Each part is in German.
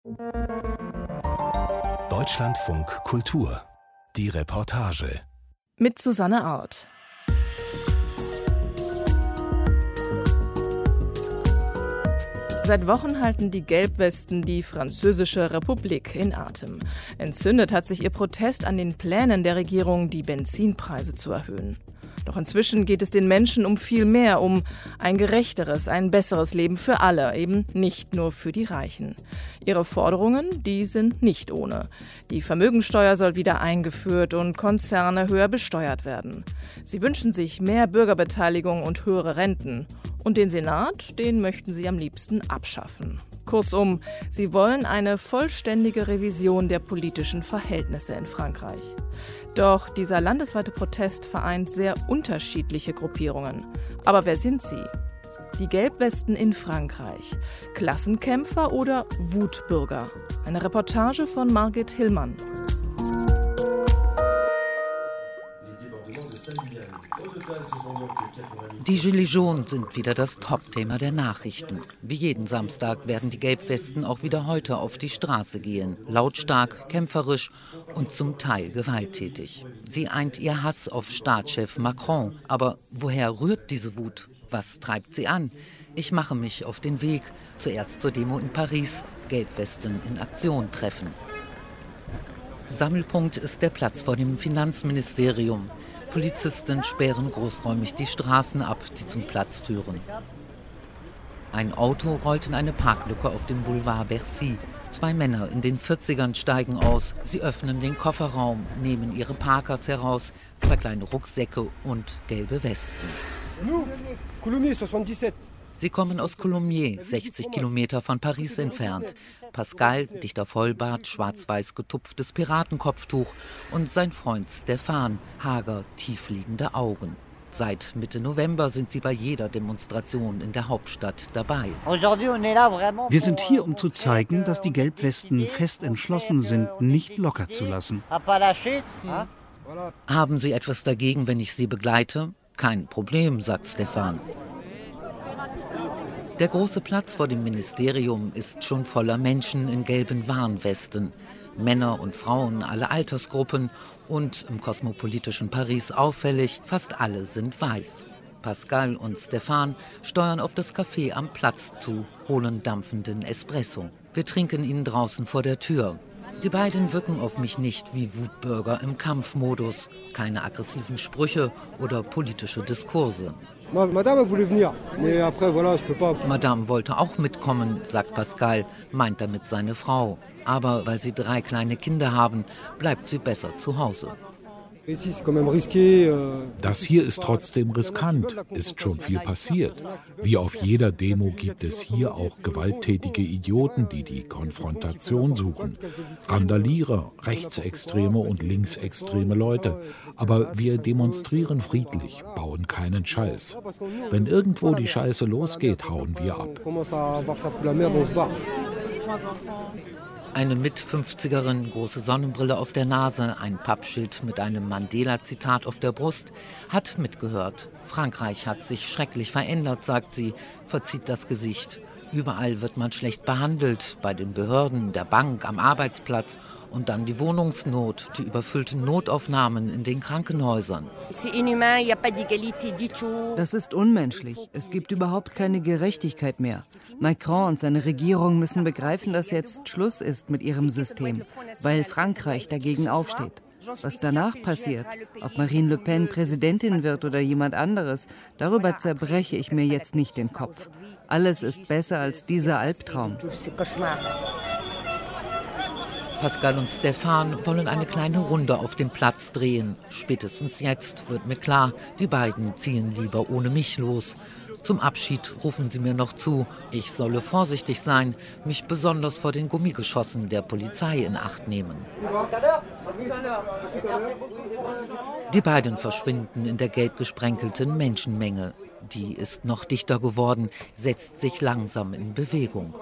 Deutschlandfunk Kultur. Die Reportage. Mit Susanne Aurt. Seit Wochen halten die Gelbwesten die Französische Republik in Atem. Entzündet hat sich ihr Protest an den Plänen der Regierung, die Benzinpreise zu erhöhen. Doch inzwischen geht es den Menschen um viel mehr, um ein gerechteres, ein besseres Leben für alle, eben nicht nur für die Reichen. Ihre Forderungen, die sind nicht ohne. Die Vermögensteuer soll wieder eingeführt und Konzerne höher besteuert werden. Sie wünschen sich mehr Bürgerbeteiligung und höhere Renten. Und den Senat, den möchten sie am liebsten abschaffen. Kurzum, sie wollen eine vollständige Revision der politischen Verhältnisse in Frankreich. Doch dieser landesweite Protest vereint sehr unterschiedliche Gruppierungen. Aber wer sind sie? Die Gelbwesten in Frankreich. Klassenkämpfer oder Wutbürger? Eine Reportage von Margit Hillmann. Die Gilets jaunes sind wieder das Top-Thema der Nachrichten. Wie jeden Samstag werden die Gelbwesten auch wieder heute auf die Straße gehen. Lautstark, kämpferisch und zum Teil gewalttätig. Sie eint ihr Hass auf Staatschef Macron. Aber woher rührt diese Wut? Was treibt sie an? Ich mache mich auf den Weg. Zuerst zur Demo in Paris. Gelbwesten in Aktion treffen. Sammelpunkt ist der Platz vor dem Finanzministerium. Polizisten sperren großräumig die Straßen ab, die zum Platz führen. Ein Auto rollt in eine Parklücke auf dem Boulevard Bercy. 2 Männer in den 40ern steigen aus. Sie öffnen den Kofferraum, nehmen ihre Parkers heraus, 2 kleine Rucksäcke und gelbe Westen. Sie kommen aus Coulommiers, 60 Kilometer von Paris entfernt. Pascal, dichter Vollbart, schwarz-weiß getupftes Piratenkopftuch und sein Freund Stefan, hager, tiefliegende Augen. Seit Mitte November sind sie bei jeder Demonstration in der Hauptstadt dabei. Wir sind hier, um zu zeigen, dass die Gelbwesten fest entschlossen sind, nicht locker zu lassen. Haben Sie etwas dagegen, wenn ich Sie begleite? Kein Problem, sagt Stefan. Der große Platz vor dem Ministerium ist schon voller Menschen in gelben Warnwesten. Männer und Frauen, alle Altersgruppen und im kosmopolitischen Paris auffällig, fast alle sind weiß. Pascal und Stefan steuern auf das Café am Platz zu, holen dampfenden Espresso. Wir trinken ihn draußen vor der Tür. Die beiden wirken auf mich nicht wie Wutbürger im Kampfmodus. Keine aggressiven Sprüche oder politische Diskurse. Madame wollte auch mitkommen, sagt Pascal, meint damit seine Frau. Aber weil sie 3 kleine Kinder haben, bleibt sie besser zu Hause. Das hier ist trotzdem riskant, ist schon viel passiert. Wie auf jeder Demo gibt es hier auch gewalttätige Idioten, die die Konfrontation suchen. Randalierer, rechtsextreme und linksextreme Leute. Aber wir demonstrieren friedlich, bauen keinen Scheiß. Wenn irgendwo die Scheiße losgeht, hauen wir ab. Eine Mit-50erin, große Sonnenbrille auf der Nase, ein Pappschild mit einem Mandela-Zitat auf der Brust, hat mitgehört. Frankreich hat sich schrecklich verändert, sagt sie, verzieht das Gesicht. Überall wird man schlecht behandelt, bei den Behörden, der Bank, am Arbeitsplatz. Und dann die Wohnungsnot, die überfüllten Notaufnahmen in den Krankenhäusern. Das ist unmenschlich. Es gibt überhaupt keine Gerechtigkeit mehr. Macron und seine Regierung müssen begreifen, dass jetzt Schluss ist mit ihrem System, weil Frankreich dagegen aufsteht. Was danach passiert, ob Marine Le Pen Präsidentin wird oder jemand anderes, darüber zerbreche ich mir jetzt nicht den Kopf. Alles ist besser als dieser Albtraum. Pascal und Stefan wollen eine kleine Runde auf dem Platz drehen. Spätestens jetzt wird mir klar, die beiden ziehen lieber ohne mich los. Zum Abschied rufen sie mir noch zu, ich solle vorsichtig sein, mich besonders vor den Gummigeschossen der Polizei in Acht nehmen. Die beiden verschwinden in der gelb gesprenkelten Menschenmenge. Die ist noch dichter geworden, setzt sich langsam in Bewegung.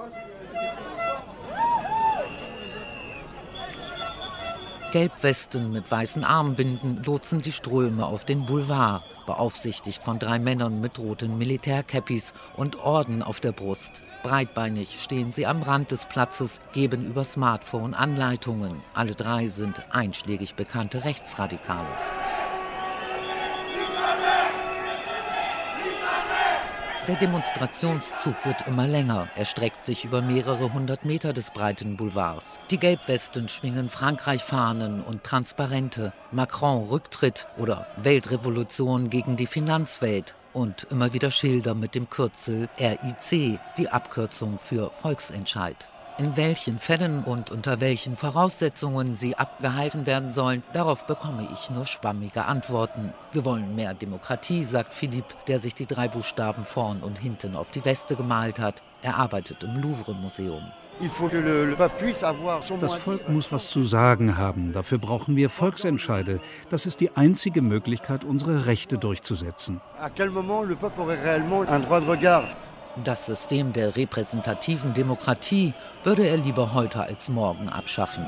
Gelbwesten mit weißen Armbinden lotsen die Ströme auf den Boulevard, beaufsichtigt von 3 Männern mit roten Militärkäppis und Orden auf der Brust. Breitbeinig stehen sie am Rand des Platzes, geben über Smartphone Anleitungen. Alle drei sind einschlägig bekannte Rechtsradikale. Der Demonstrationszug wird immer länger. Er streckt sich über mehrere hundert Meter des breiten Boulevards. Die Gelbwesten schwingen Frankreich-Fahnen und Transparente. Macron Rücktritt oder Weltrevolution gegen die Finanzwelt. Und immer wieder Schilder mit dem Kürzel RIC, die Abkürzung für Volksentscheid. In welchen Fällen und unter welchen Voraussetzungen sie abgehalten werden sollen, darauf bekomme ich nur schwammige Antworten. Wir wollen mehr Demokratie, sagt Philippe, der sich die 3 Buchstaben vorn und hinten auf die Weste gemalt hat. Er arbeitet im Louvre-Museum. Das Volk muss was zu sagen haben. Dafür brauchen wir Volksentscheide. Das ist die einzige Möglichkeit, unsere Rechte durchzusetzen. Das System der repräsentativen Demokratie würde er lieber heute als morgen abschaffen.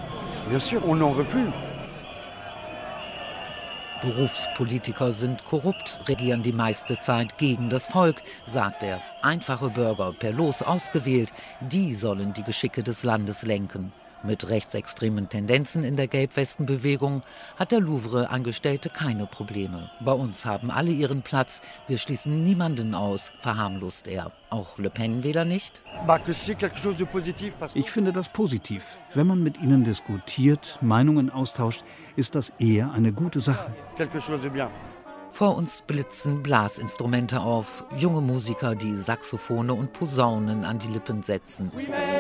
Berufspolitiker sind korrupt, regieren die meiste Zeit gegen das Volk, sagt er. Einfache Bürger, per Los ausgewählt, die sollen die Geschicke des Landes lenken. Mit rechtsextremen Tendenzen in der Gelbwestenbewegung hat der Louvre-Angestellte keine Probleme. Bei uns haben alle ihren Platz, wir schließen niemanden aus, verharmlost er. Auch Le Pen-Wähler nicht? Ich finde das positiv. Wenn man mit ihnen diskutiert, Meinungen austauscht, ist das eher eine gute Sache. Vor uns blitzen Blasinstrumente auf, junge Musiker, die Saxophone und Posaunen an die Lippen setzen.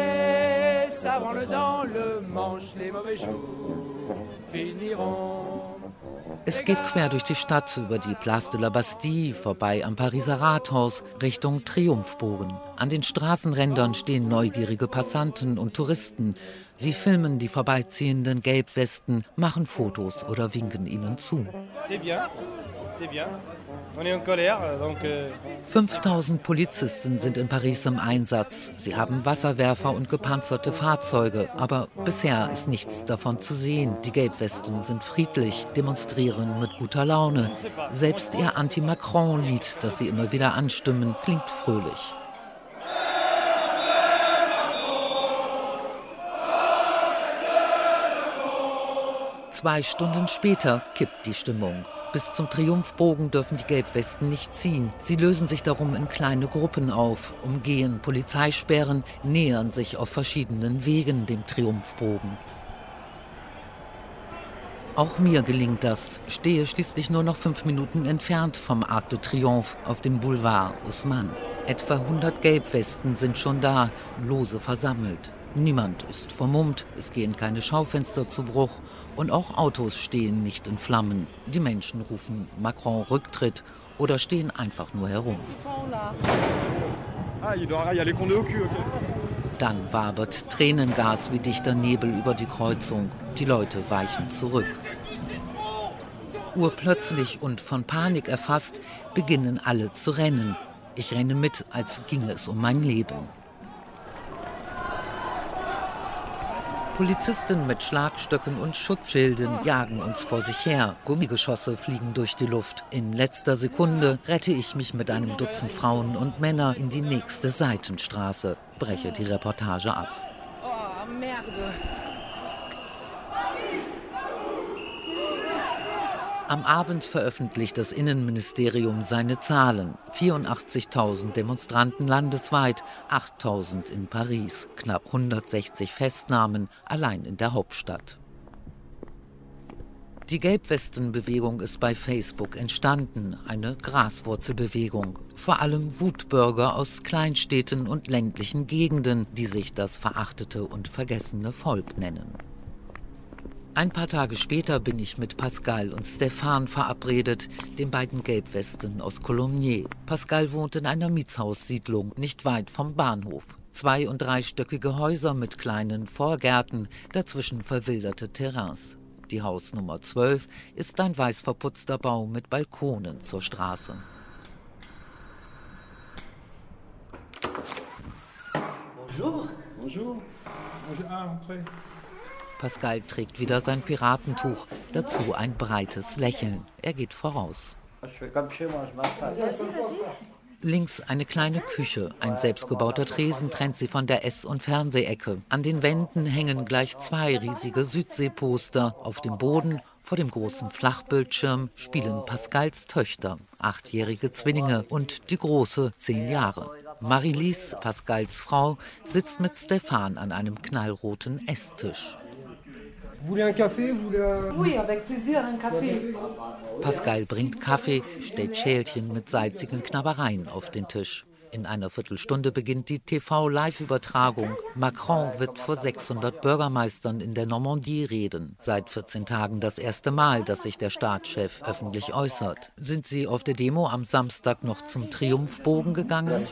Es geht quer durch die Stadt, über die Place de la Bastille, vorbei am Pariser Rathaus, Richtung Triumphbogen. An den Straßenrändern stehen neugierige Passanten und Touristen. Sie filmen die vorbeiziehenden Gelbwesten, machen Fotos oder winken ihnen zu. 5000 Polizisten sind in Paris im Einsatz. Sie haben Wasserwerfer und gepanzerte Fahrzeuge. Aber bisher ist nichts davon zu sehen. Die Gelbwesten sind friedlich, demonstrieren mit guter Laune. Selbst ihr Anti-Macron-Lied, das sie immer wieder anstimmen, klingt fröhlich. Zwei Stunden später kippt die Stimmung. Bis zum Triumphbogen dürfen die Gelbwesten nicht ziehen. Sie lösen sich darum in kleine Gruppen auf, umgehen Polizeisperren, nähern sich auf verschiedenen Wegen dem Triumphbogen. Auch mir gelingt das, stehe schließlich nur noch 5 Minuten entfernt vom Arc de Triomphe auf dem Boulevard Haussmann. Etwa 100 Gelbwesten sind schon da, lose versammelt. Niemand ist vermummt, es gehen keine Schaufenster zu Bruch und auch Autos stehen nicht in Flammen. Die Menschen rufen Macron Rücktritt oder stehen einfach nur herum. Dann wabert Tränengas wie dichter Nebel über die Kreuzung. Die Leute weichen zurück. Urplötzlich und von Panik erfasst, beginnen alle zu rennen. Ich renne mit, als ginge es um mein Leben. Polizisten mit Schlagstöcken und Schutzschilden jagen uns vor sich her. Gummigeschosse fliegen durch die Luft. In letzter Sekunde rette ich mich mit einem Dutzend Frauen und Männer in die nächste Seitenstraße. Breche die Reportage ab. Oh, merde. Am Abend veröffentlicht das Innenministerium seine Zahlen. 84.000 Demonstranten landesweit, 8.000 in Paris, knapp 160 Festnahmen allein in der Hauptstadt. Die Gelbwestenbewegung ist bei Facebook entstanden, eine Graswurzelbewegung. Vor allem Wutbürger aus Kleinstädten und ländlichen Gegenden, die sich das verachtete und vergessene Volk nennen. Ein paar Tage später bin ich mit Pascal und Stéphane verabredet, den beiden Gelbwesten aus Colomiers. Pascal wohnt in einer Mietshaussiedlung nicht weit vom Bahnhof. 2- und 3-stöckige Häuser mit kleinen Vorgärten, dazwischen verwilderte Terrains. Die Hausnummer 12 ist ein weiß verputzter Bau mit Balkonen zur Straße. Bonjour. Bonjour. Bonjour. Pascal trägt wieder sein Piratentuch, dazu ein breites Lächeln. Er geht voraus. Links eine kleine Küche, ein selbstgebauter Tresen trennt sie von der Ess- und Fernsehecke. An den Wänden hängen gleich 2 riesige Südsee-Poster. Auf dem Boden, vor dem großen Flachbildschirm, spielen Pascals Töchter, 8-jährige Zwillinge und die große 10 Jahre. Marie-Lise, Pascals Frau, sitzt mit Stefan an einem knallroten Esstisch. Pascal bringt Kaffee, stellt Schälchen mit salzigen Knabbereien auf den Tisch. In einer Viertelstunde beginnt die TV-Live-Übertragung. Macron wird vor 600 Bürgermeistern in der Normandie reden. Seit 14 Tagen das erste Mal, dass sich der Staatschef öffentlich äußert. Sind Sie auf der Demo am Samstag noch zum Triumphbogen gegangen?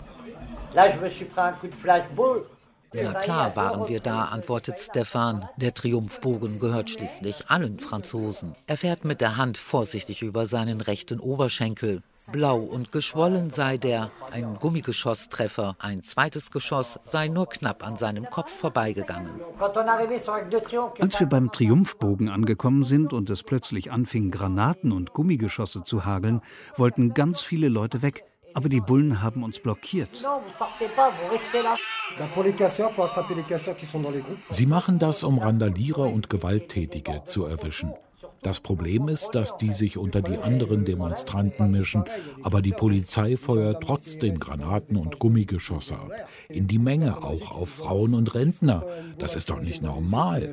Na klar waren wir da, antwortet Stefan. Der Triumphbogen gehört schließlich allen Franzosen. Er fährt mit der Hand vorsichtig über seinen rechten Oberschenkel. Blau und geschwollen sei der, ein Gummigeschosstreffer. Ein zweites Geschoss sei nur knapp an seinem Kopf vorbeigegangen. Als wir beim Triumphbogen angekommen sind und es plötzlich anfing, Granaten und Gummigeschosse zu hageln, wollten ganz viele Leute weg. Aber die Bullen haben uns blockiert. Sie machen das, um Randalierer und Gewalttätige zu erwischen. Das Problem ist, dass die sich unter die anderen Demonstranten mischen, aber die Polizei feuert trotzdem Granaten und Gummigeschosse ab. In die Menge, auch auf Frauen und Rentner. Das ist doch nicht normal.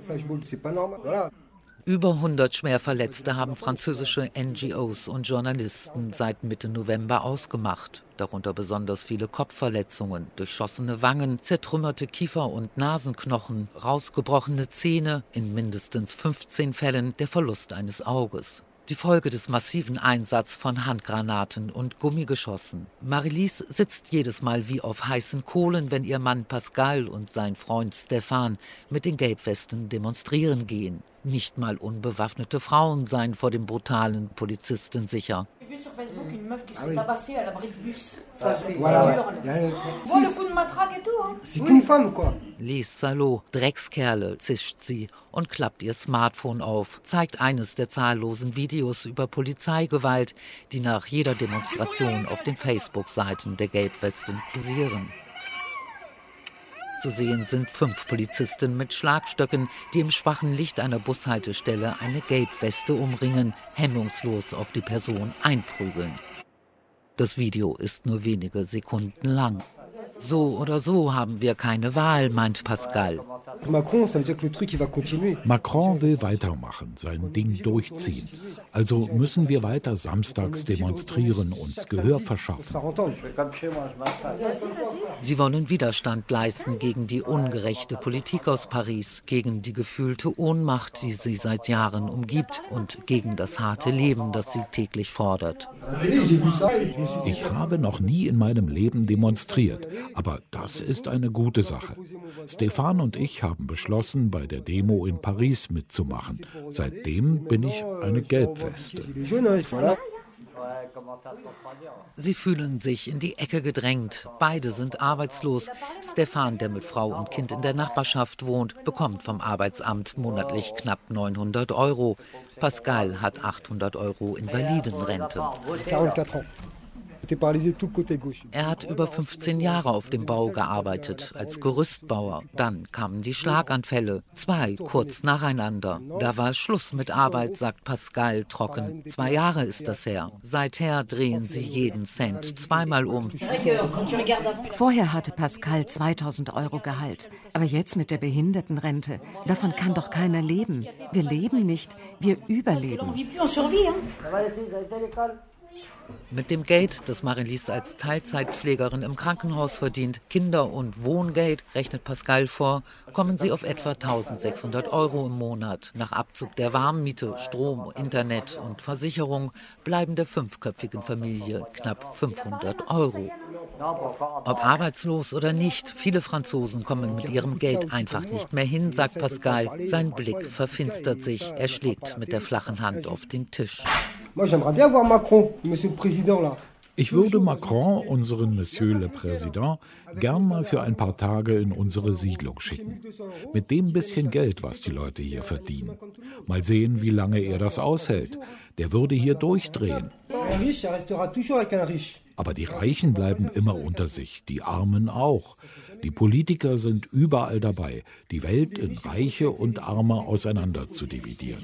Über 100 Schwerverletzte haben französische NGOs und Journalisten seit Mitte November ausgemacht. Darunter besonders viele Kopfverletzungen, durchschossene Wangen, zertrümmerte Kiefer- und Nasenknochen, rausgebrochene Zähne, in mindestens 15 Fällen der Verlust eines Auges. Die Folge des massiven Einsatzes von Handgranaten und Gummigeschossen. Marie-Lise sitzt jedes Mal wie auf heißen Kohlen, wenn ihr Mann Pascal und sein Freund Stefan mit den Gelbwesten demonstrieren gehen. Nicht mal unbewaffnete Frauen seien vor dem brutalen Polizisten sicher. Les Salauds, Dreckskerle, zischt sie und klappt ihr Smartphone auf, zeigt eines der zahllosen Videos über Polizeigewalt, die nach jeder Demonstration auf den Facebook-Seiten der Gelbwesten kursieren. Zu sehen sind 5 Polizisten mit Schlagstöcken, die im schwachen Licht einer Bushaltestelle eine Gelbweste umringen, hemmungslos auf die Person einprügeln. Das Video ist nur wenige Sekunden lang. So oder so haben wir keine Wahl, meint Pascal. Macron will weitermachen, sein Ding durchziehen. Also müssen wir weiter samstags demonstrieren, uns Gehör verschaffen. Sie wollen Widerstand leisten gegen die ungerechte Politik aus Paris, gegen die gefühlte Ohnmacht, die sie seit Jahren umgibt und gegen das harte Leben, das sie täglich fordert. Ich habe noch nie in meinem Leben demonstriert, aber das ist eine gute Sache. Stefan und ich haben beschlossen, bei der Demo in Paris mitzumachen. Seitdem bin ich eine Gelbweste. Sie fühlen sich in die Ecke gedrängt. Beide sind arbeitslos. Stefan, der mit Frau und Kind in der Nachbarschaft wohnt, bekommt vom Arbeitsamt monatlich knapp 900 €. Pascal hat 800 € Invalidenrente. Er hat über 15 Jahre auf dem Bau gearbeitet, als Gerüstbauer. Dann kamen die Schlaganfälle, 2 kurz nacheinander. Da war Schluss mit Arbeit, sagt Pascal trocken. 2 Jahre ist das her. Seither drehen sie jeden Cent zweimal um. Vorher hatte Pascal 2000 € Gehalt. Aber jetzt mit der Behindertenrente, davon kann doch keiner leben. Wir leben nicht, wir überleben. Mit dem Geld, das Marie-Lise als Teilzeitpflegerin im Krankenhaus verdient, Kinder- und Wohngeld, rechnet Pascal vor, kommen sie auf etwa 1600 € im Monat. Nach Abzug der Warmmiete, Strom, Internet und Versicherung bleiben der 5-köpfigen Familie knapp 500 €. Ob arbeitslos oder nicht, viele Franzosen kommen mit ihrem Geld einfach nicht mehr hin, sagt Pascal. Sein Blick verfinstert sich, er schlägt mit der flachen Hand auf den Tisch. Ich würde Macron, unseren Monsieur le Président, gern mal für ein paar Tage in unsere Siedlung schicken. Mit dem bisschen Geld, was die Leute hier verdienen. Mal sehen, wie lange er das aushält. Der würde hier durchdrehen. Aber die Reichen bleiben immer unter sich, die Armen auch. Die Politiker sind überall dabei, die Welt in Reiche und Arme auseinander zu dividieren.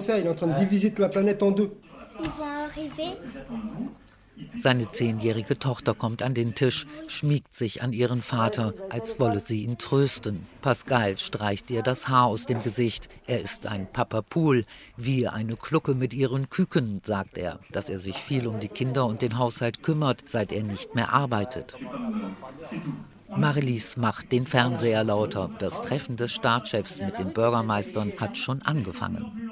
Seine 10-jährige Tochter kommt an den Tisch, schmiegt sich an ihren Vater, als wolle sie ihn trösten. Pascal streicht ihr das Haar aus dem Gesicht. Er ist ein Papa Poule, wie eine Glucke mit ihren Küken, sagt er, dass er sich viel um die Kinder und den Haushalt kümmert, seit er nicht mehr arbeitet. Marie-Lise macht den Fernseher lauter. Das Treffen des Staatschefs mit den Bürgermeistern hat schon angefangen.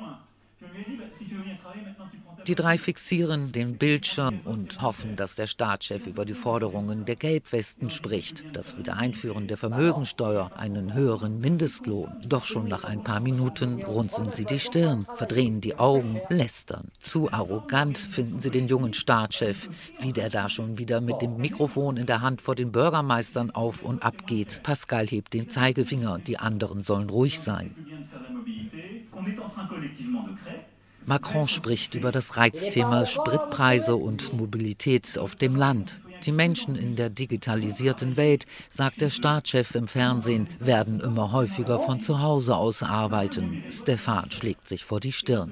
Die drei fixieren den Bildschirm und hoffen, dass der Staatschef über die Forderungen der Gelbwesten spricht. Das Wiedereinführen der Vermögensteuer, einen höheren Mindestlohn. Doch schon nach ein paar Minuten runzeln sie die Stirn, verdrehen die Augen, lästern. Zu arrogant finden sie den jungen Staatschef, wie der da schon wieder mit dem Mikrofon in der Hand vor den Bürgermeistern auf und ab geht. Pascal hebt den Zeigefinger, die anderen sollen ruhig sein. Macron spricht über das Reizthema Spritpreise und Mobilität auf dem Land. Die Menschen in der digitalisierten Welt, sagt der Staatschef im Fernsehen, werden immer häufiger von zu Hause aus arbeiten. Stéphane schlägt sich vor die Stirn.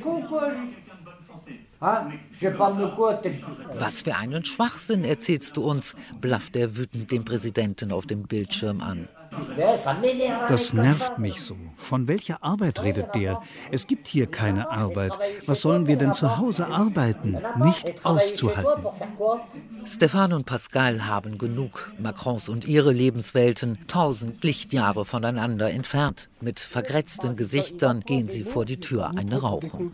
Was für einen Schwachsinn erzählst du uns, blafft er wütend den Präsidenten auf dem Bildschirm an. Das nervt mich so. Von welcher Arbeit redet der? Es gibt hier keine Arbeit. Was sollen wir denn zu Hause arbeiten? Nicht auszuhalten. Stéphane und Pascal haben genug. Macrons und ihre Lebenswelten 1000 Lichtjahre voneinander entfernt. Mit vergrätzten Gesichtern gehen sie vor die Tür eine rauchen.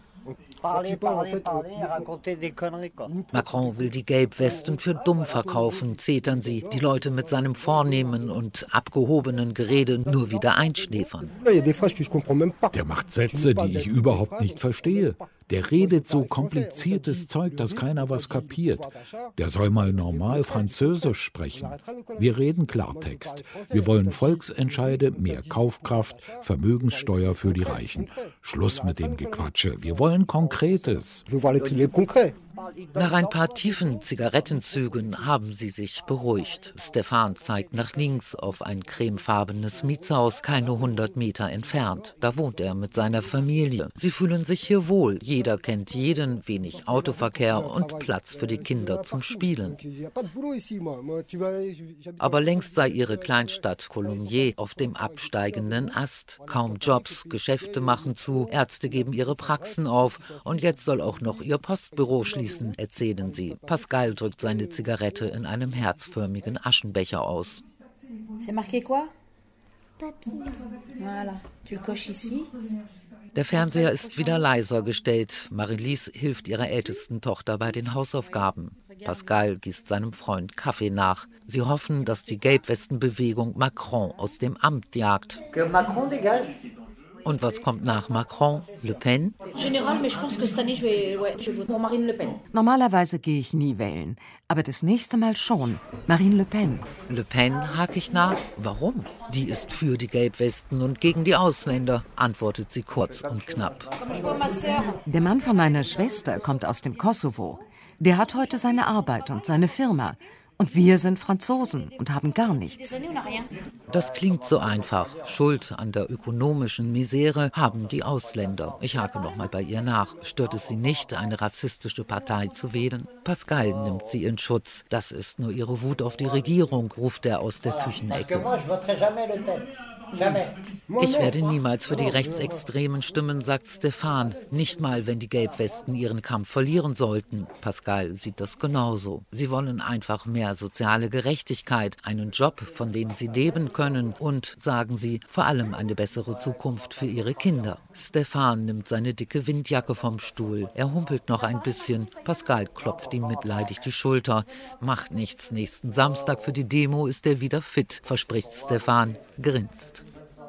Macron will die Gelbwesten für dumm verkaufen, zetern sie, die Leute mit seinem vornehmen und abgehobenen Gerede nur wieder einschläfern. Der macht Sätze, die ich überhaupt nicht verstehe. Der redet so kompliziertes Zeug, dass keiner was kapiert. Der soll mal normal Französisch sprechen. Wir reden Klartext. Wir wollen Volksentscheide, mehr Kaufkraft, Vermögenssteuer für die Reichen. Schluss mit dem Gequatsche. Wir wollen Konkretes. Nach ein paar tiefen Zigarettenzügen haben sie sich beruhigt. Stéphane zeigt nach links auf ein cremefarbenes Mietshaus, keine 100 Meter entfernt. Da wohnt er mit seiner Familie. Sie fühlen sich hier wohl. Jeder kennt jeden, wenig Autoverkehr und Platz für die Kinder zum Spielen. Aber längst sei ihre Kleinstadt Colomiers auf dem absteigenden Ast. Kaum Jobs, Geschäfte machen zu, Ärzte geben ihre Praxen auf und jetzt soll auch noch ihr Postbüro schließen, erzählen sie. Pascal drückt seine Zigarette in einem herzförmigen Aschenbecher aus. Der Fernseher ist wieder leiser gestellt. Marie-Lise hilft ihrer ältesten Tochter bei den Hausaufgaben. Pascal gießt seinem Freund Kaffee nach. Sie hoffen, dass die Gelbwestenbewegung Macron aus dem Amt jagt. Und was kommt nach Macron? Le Pen? Normalerweise gehe ich nie wählen, aber das nächste Mal schon. Marine Le Pen. Le Pen, hake ich nach. Warum? Die ist für die Gelbwesten und gegen die Ausländer, antwortet sie kurz und knapp. Der Mann von meiner Schwester kommt aus dem Kosovo. Der hat heute seine Arbeit und seine Firma. Und wir sind Franzosen und haben gar nichts. Das klingt so einfach. Schuld an der ökonomischen Misere haben die Ausländer. Ich hake noch mal bei ihr nach. Stört es sie nicht, eine rassistische Partei zu wählen? Pascal nimmt sie in Schutz. Das ist nur ihre Wut auf die Regierung, ruft er aus der Küchenecke. Ich werde niemals für die Rechtsextremen stimmen, sagt Stéphane. Nicht mal, wenn die Gelbwesten ihren Kampf verlieren sollten. Pascal sieht das genauso. Sie wollen einfach mehr soziale Gerechtigkeit, einen Job, von dem sie leben können und, sagen sie, vor allem eine bessere Zukunft für ihre Kinder. Stéphane nimmt seine dicke Windjacke vom Stuhl. Er humpelt noch ein bisschen. Pascal klopft ihm mitleidig die Schulter. Macht nichts, nächsten Samstag für die Demo ist er wieder fit, verspricht Stéphane, grinst.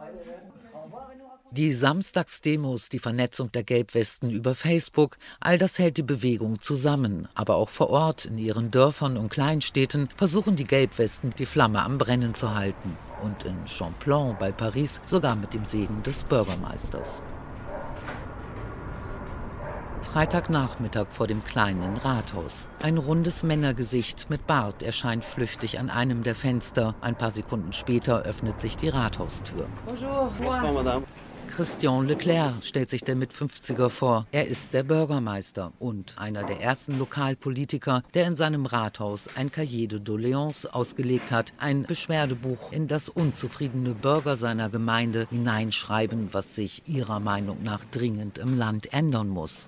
Die Samstagsdemos, die Vernetzung der Gelbwesten über Facebook, all das hält die Bewegung zusammen. Aber auch vor Ort, in ihren Dörfern und Kleinstädten, versuchen die Gelbwesten, die Flamme am Brennen zu halten. Und in Champlain bei Paris sogar mit dem Segen des Bürgermeisters. Freitagnachmittag vor dem kleinen Rathaus. Ein rundes Männergesicht mit Bart erscheint flüchtig an einem der Fenster. Ein paar Sekunden später öffnet sich die Rathaustür. Bonjour, Madame. Christian Leclerc stellt sich der Mit-50er vor. Er ist der Bürgermeister und einer der ersten Lokalpolitiker, der in seinem Rathaus ein Cahier de Doléances ausgelegt hat, ein Beschwerdebuch, in das unzufriedene Bürger seiner Gemeinde hineinschreiben, was sich ihrer Meinung nach dringend im Land ändern muss.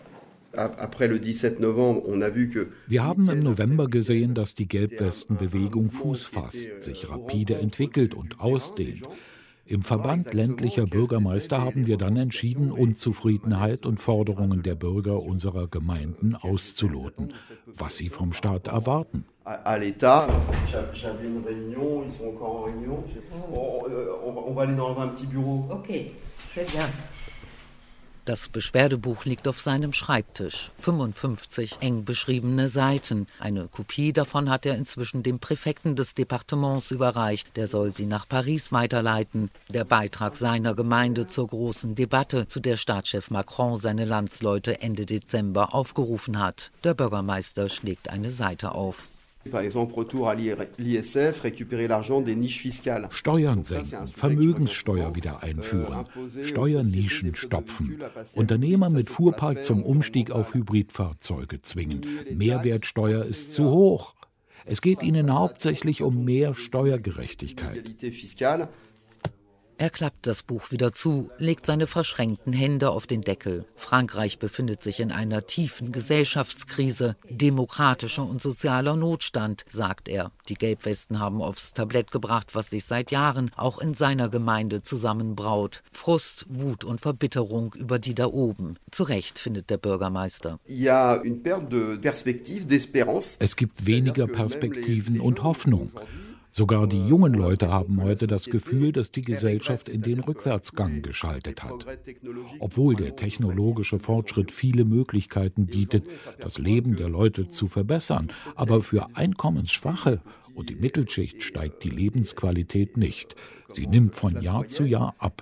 Wir haben im November gesehen, dass die Gelbwestenbewegung Fuß fasst, sich rapide entwickelt und ausdehnt. Im Verband ländlicher Bürgermeister haben wir dann entschieden, Unzufriedenheit und Forderungen der Bürger unserer Gemeinden auszuloten, was sie vom Staat erwarten. Okay, sehr bien. Das Beschwerdebuch liegt auf seinem Schreibtisch. 55 eng beschriebene Seiten. Eine Kopie davon hat er inzwischen dem Präfekten des Departements überreicht. Der soll sie nach Paris weiterleiten. Der Beitrag seiner Gemeinde zur großen Debatte, zu der Staatschef Macron seine Landsleute Ende Dezember aufgerufen hat. Der Bürgermeister schlägt eine Seite auf. Steuern senken, Vermögenssteuer wieder einführen, Steuernischen stopfen, Unternehmer mit Fuhrpark zum Umstieg auf Hybridfahrzeuge zwingen. Mehrwertsteuer ist zu hoch. Es geht ihnen hauptsächlich um mehr Steuergerechtigkeit. Er klappt das Buch wieder zu, legt seine verschränkten Hände auf den Deckel. Frankreich befindet sich in einer tiefen Gesellschaftskrise, demokratischer und sozialer Notstand, sagt er. Die Gelbwesten haben aufs Tablett gebracht, was sich seit Jahren auch in seiner Gemeinde zusammenbraut. Frust, Wut und Verbitterung über die da oben. Zu Recht, findet der Bürgermeister. Es gibt weniger Perspektiven und Hoffnung. Sogar die jungen Leute haben heute das Gefühl, dass die Gesellschaft in den Rückwärtsgang geschaltet hat. Obwohl der technologische Fortschritt viele Möglichkeiten bietet, das Leben der Leute zu verbessern, aber für Einkommensschwache und die Mittelschicht steigt die Lebensqualität nicht. Sie nimmt von Jahr zu Jahr ab.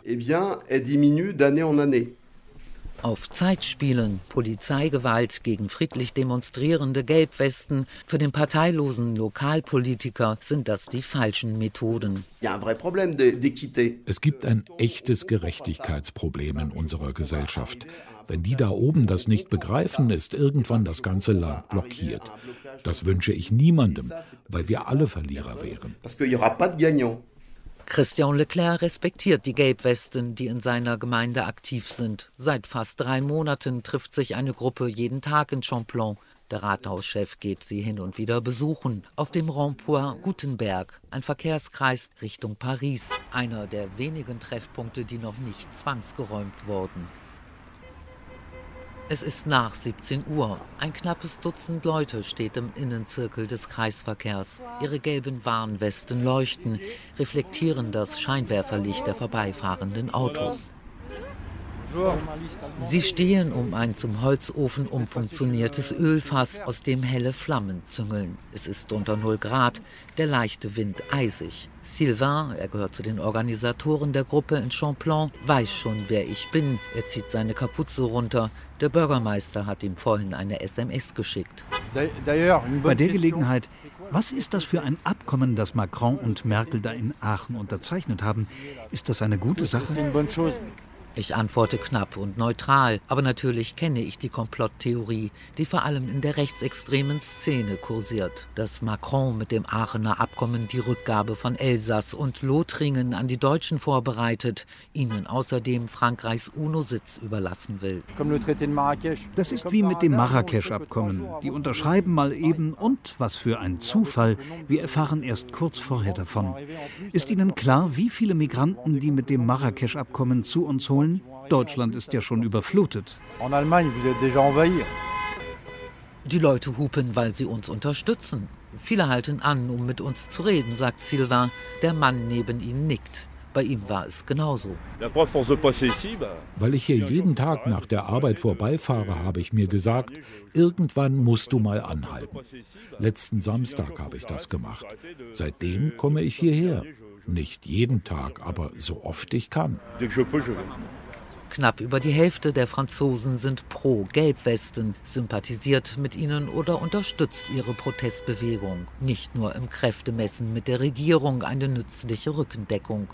Auf Zeit spielen, Polizeigewalt gegen friedlich demonstrierende Gelbwesten, für den parteilosen Lokalpolitiker sind das die falschen Methoden. Es gibt ein echtes Gerechtigkeitsproblem in unserer Gesellschaft. Wenn die da oben das nicht begreifen, ist irgendwann das ganze Land blockiert. Das wünsche ich niemandem, weil wir alle Verlierer wären. Christian Leclerc respektiert die Gelbwesten, die in seiner Gemeinde aktiv sind. Seit fast 3 Monaten trifft sich eine Gruppe jeden Tag in Champlon. Der Rathauschef geht sie hin und wieder besuchen. Auf dem Rond-Point Gutenberg, ein Verkehrskreis Richtung Paris. Einer der wenigen Treffpunkte, die noch nicht zwangsgeräumt wurden. Es ist nach 17 Uhr. Ein knappes Dutzend Leute steht im Innenzirkel des Kreisverkehrs. Ihre gelben Warnwesten leuchten, reflektieren das Scheinwerferlicht der vorbeifahrenden Autos. Sie stehen um ein zum Holzofen umfunktioniertes Ölfass, aus dem helle Flammen züngeln. Es ist unter 0 Grad, der leichte Wind eisig. Sylvain, er gehört zu den Organisatoren der Gruppe in Champlon, weiß schon, wer ich bin. Er zieht seine Kapuze runter. Der Bürgermeister hat ihm vorhin eine SMS geschickt. Bei der Gelegenheit, was ist das für ein Abkommen, das Macron und Merkel da in Aachen unterzeichnet haben? Ist das eine gute Sache? Ich antworte knapp und neutral, aber natürlich kenne ich die Komplotttheorie, die vor allem in der rechtsextremen Szene kursiert. Dass Macron mit dem Aachener Abkommen die Rückgabe von Elsass und Lothringen an die Deutschen vorbereitet, ihnen außerdem Frankreichs UNO-Sitz überlassen will. Das ist wie mit dem Marrakesch-Abkommen. Die unterschreiben mal eben und, was für ein Zufall, wir erfahren erst kurz vorher davon. Ist Ihnen klar, wie viele Migranten die mit dem Marrakesch-Abkommen zu uns holen? Deutschland ist ja schon überflutet. Die Leute hupen, weil sie uns unterstützen. Viele halten an, um mit uns zu reden, sagt Sylvain. Der Mann neben ihnen nickt. Bei ihm war es genauso. Weil ich hier jeden Tag nach der Arbeit vorbeifahre, habe ich mir gesagt, irgendwann musst du mal anhalten. Letzten Samstag habe ich das gemacht. Seitdem komme ich hierher. Nicht jeden Tag, aber so oft ich kann. Knapp über die Hälfte der Franzosen sind pro Gelbwesten, sympathisiert mit ihnen oder unterstützt ihre Protestbewegung. Nicht nur im Kräftemessen mit der Regierung eine nützliche Rückendeckung.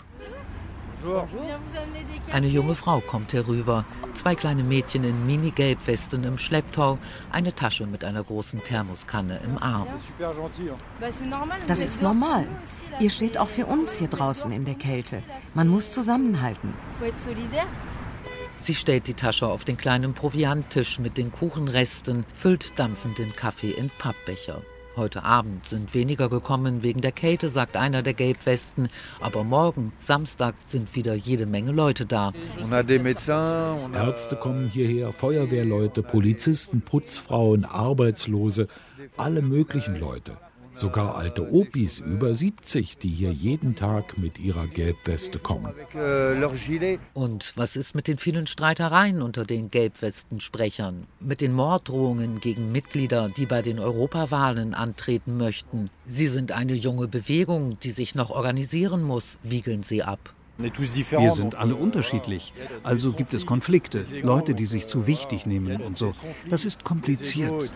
Eine junge Frau kommt herüber, 2 kleine Mädchen in Mini-Gelbwesten im Schlepptau, eine Tasche mit einer großen Thermoskanne im Arm. Das ist normal. Ihr steht auch für uns hier draußen in der Kälte. Man muss zusammenhalten. Sie stellt die Tasche auf den kleinen Provianttisch mit den Kuchenresten, füllt dampfenden Kaffee in Pappbecher. Heute Abend sind weniger gekommen wegen der Kälte, sagt einer der Gelbwesten. Aber morgen, Samstag, sind wieder jede Menge Leute da. Ärzte kommen hierher, Feuerwehrleute, Polizisten, Putzfrauen, Arbeitslose, alle möglichen Leute. Sogar alte Opis über 70, die hier jeden Tag mit ihrer Gelbweste kommen. Und was ist mit den vielen Streitereien unter den Gelbwestensprechern? Mit den Morddrohungen gegen Mitglieder, die bei den Europawahlen antreten möchten? Sie sind eine junge Bewegung, die sich noch organisieren muss, wiegeln sie ab. Wir sind alle unterschiedlich. Also gibt es Konflikte, Leute, die sich zu wichtig nehmen und so. Das ist kompliziert.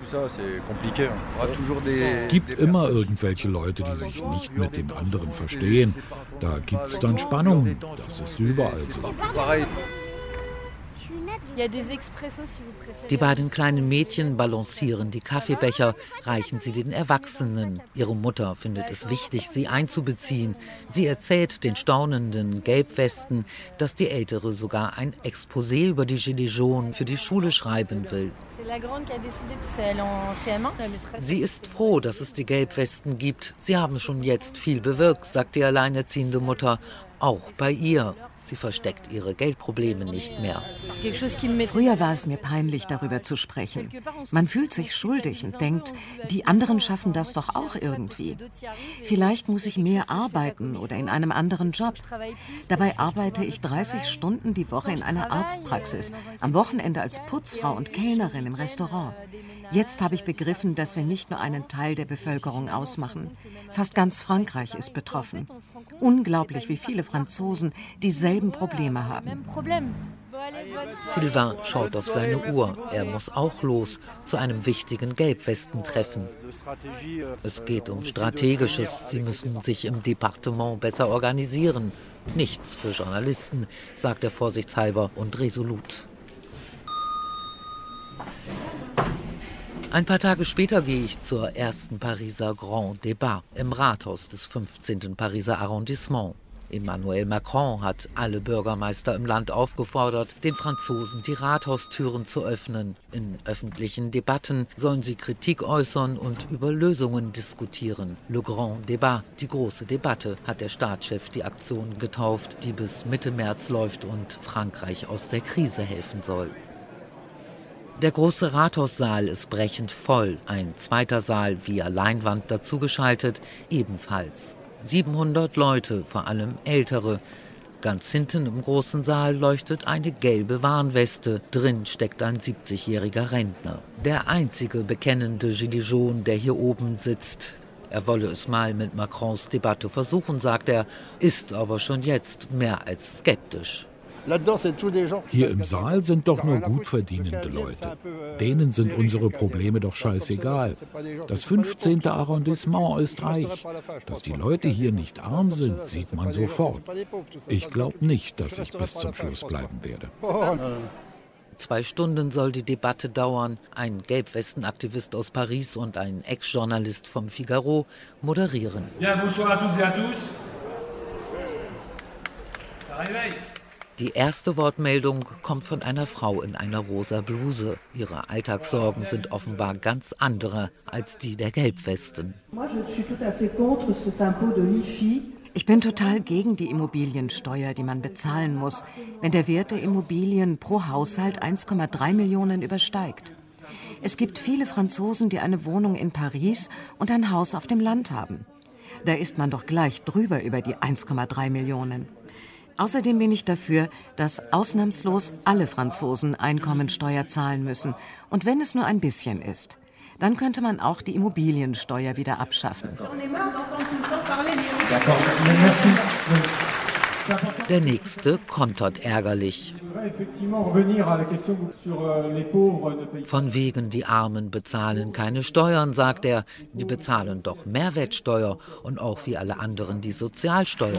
Gibt immer irgendwelche Leute, die sich nicht mit den anderen verstehen. Da gibt's dann Spannungen. Das ist überall so. Die beiden kleinen Mädchen balancieren die Kaffeebecher, reichen sie den Erwachsenen. Ihre Mutter findet es wichtig, sie einzubeziehen. Sie erzählt den staunenden Gelbwesten, dass die Ältere sogar ein Exposé über die Gilets jaunes für die Schule schreiben will. Sie ist froh, dass es die Gelbwesten gibt. Sie haben schon jetzt viel bewirkt, sagt die alleinerziehende Mutter. Auch bei ihr. Sie versteckt ihre Geldprobleme nicht mehr. Früher war es mir peinlich, darüber zu sprechen. Man fühlt sich schuldig und denkt, die anderen schaffen das doch auch irgendwie. Vielleicht muss ich mehr arbeiten oder in einem anderen Job. Dabei arbeite ich 30 Stunden die Woche in einer Arztpraxis, am Wochenende als Putzfrau und Kellnerin im Restaurant. Jetzt habe ich begriffen, dass wir nicht nur einen Teil der Bevölkerung ausmachen. Fast ganz Frankreich ist betroffen. Unglaublich, wie viele Franzosen dieselben Probleme haben. Sylvain schaut auf seine Uhr. Er muss auch los zu einem wichtigen Gelbwestentreffen. Es geht um Strategisches. Sie müssen sich im Departement besser organisieren. Nichts für Journalisten, sagt er vorsichtshalber und resolut. Ein paar Tage später gehe ich zur ersten Pariser Grand Débat im Rathaus des 15. Pariser Arrondissement. Emmanuel Macron hat alle Bürgermeister im Land aufgefordert, den Franzosen die Rathaustüren zu öffnen. In öffentlichen Debatten sollen sie Kritik äußern und über Lösungen diskutieren. Le Grand Débat, die große Debatte, hat der Staatschef die Aktion getauft, die bis Mitte März läuft und Frankreich aus der Krise helfen soll. Der große Rathaussaal ist brechend voll, ein zweiter Saal via Leinwand dazugeschaltet, ebenfalls. 700 Leute, vor allem Ältere. Ganz hinten im großen Saal leuchtet eine gelbe Warnweste, drin steckt ein 70-jähriger Rentner. Der einzige bekennende Gilet jaune, der hier oben sitzt. Er wolle es mal mit Macrons Debatte versuchen, sagt er, ist aber schon jetzt mehr als skeptisch. Hier im Saal sind doch nur gut verdienende Leute. Denen sind unsere Probleme doch scheißegal. Das 15. Arrondissement ist reich. Dass die Leute hier nicht arm sind, sieht man sofort. Ich glaube nicht, dass ich bis zum Schluss bleiben werde. 2 Stunden soll die Debatte dauern. Ein Gelbwestenaktivist aus Paris und ein Ex-Journalist vom Figaro moderieren. Bien, bonsoir à toutes et à tous. Die erste Wortmeldung kommt von einer Frau in einer rosa Bluse. Ihre Alltagssorgen sind offenbar ganz andere als die der Gelbwesten. Ich bin total gegen die Immobiliensteuer, die man bezahlen muss, wenn der Wert der Immobilien pro Haushalt 1,3 Millionen übersteigt. Es gibt viele Franzosen, die eine Wohnung in Paris und ein Haus auf dem Land haben. Da ist man doch gleich drüber über die 1,3 Millionen. Außerdem bin ich dafür, dass ausnahmslos alle Franzosen Einkommensteuer zahlen müssen. Und wenn es nur ein bisschen ist, dann könnte man auch die Immobiliensteuer wieder abschaffen. Der nächste kontert ärgerlich. Von wegen, die Armen bezahlen keine Steuern, sagt er. Die bezahlen doch Mehrwertsteuer und auch wie alle anderen die Sozialsteuer.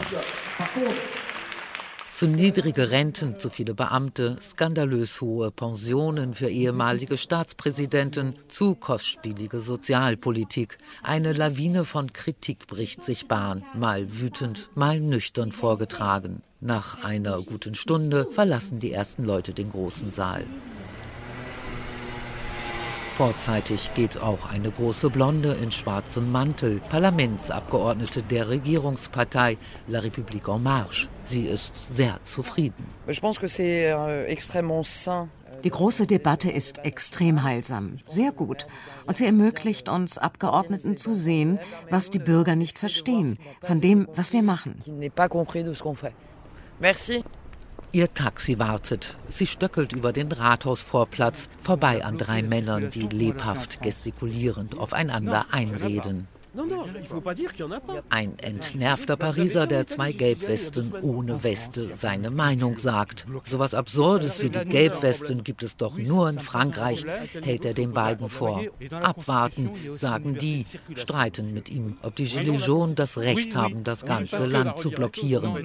Zu niedrige Renten, zu viele Beamte, skandalös hohe Pensionen für ehemalige Staatspräsidenten, zu kostspielige Sozialpolitik. Eine Lawine von Kritik bricht sich Bahn, mal wütend, mal nüchtern vorgetragen. Nach einer guten Stunde verlassen die ersten Leute den großen Saal. Vorzeitig geht auch eine große Blonde in schwarzem Mantel, Parlamentsabgeordnete der Regierungspartei La République en Marche. Sie ist sehr zufrieden. Die große Debatte ist extrem heilsam, sehr gut. Und sie ermöglicht uns Abgeordneten zu sehen, was die Bürger nicht verstehen, von dem, was wir machen. Merci. Ihr Taxi wartet. Sie stöckelt über den Rathausvorplatz, vorbei an 3 Männern, die lebhaft gestikulierend aufeinander einreden. Ein entnervter Pariser, der 2 Gelbwesten ohne Weste seine Meinung sagt. Sowas Absurdes wie die Gelbwesten gibt es doch nur in Frankreich, hält er den beiden vor. Abwarten, sagen die, streiten mit ihm, ob die Gilets jaunes das Recht haben, das ganze Land zu blockieren.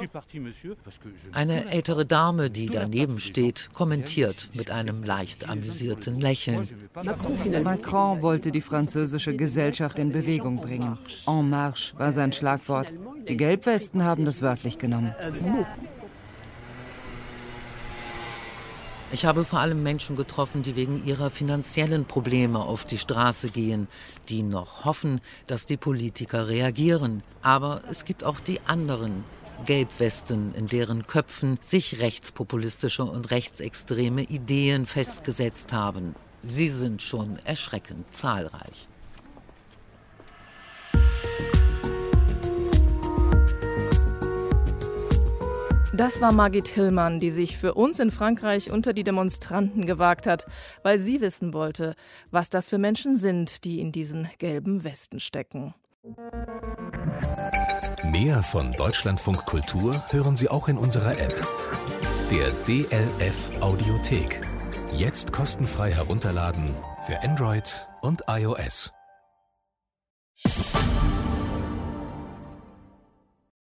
Eine ältere Dame, die daneben steht, kommentiert mit einem leicht amüsierten Lächeln. Macron wollte die französische Gesellschaft in Bewegung bringen. En marche war sein Schlagwort. Die Gelbwesten haben das wörtlich genommen. Ich habe vor allem Menschen getroffen, die wegen ihrer finanziellen Probleme auf die Straße gehen, die noch hoffen, dass die Politiker reagieren. Aber es gibt auch die anderen Gelbwesten, in deren Köpfen sich rechtspopulistische und rechtsextreme Ideen festgesetzt haben. Sie sind schon erschreckend zahlreich. Das war Margit Hillmann, die sich für uns in Frankreich unter die Demonstranten gewagt hat, weil sie wissen wollte, was das für Menschen sind, die in diesen gelben Westen stecken. Mehr von Deutschlandfunk Kultur hören Sie auch in unserer App, der DLF Audiothek. Jetzt kostenfrei herunterladen für Android und iOS.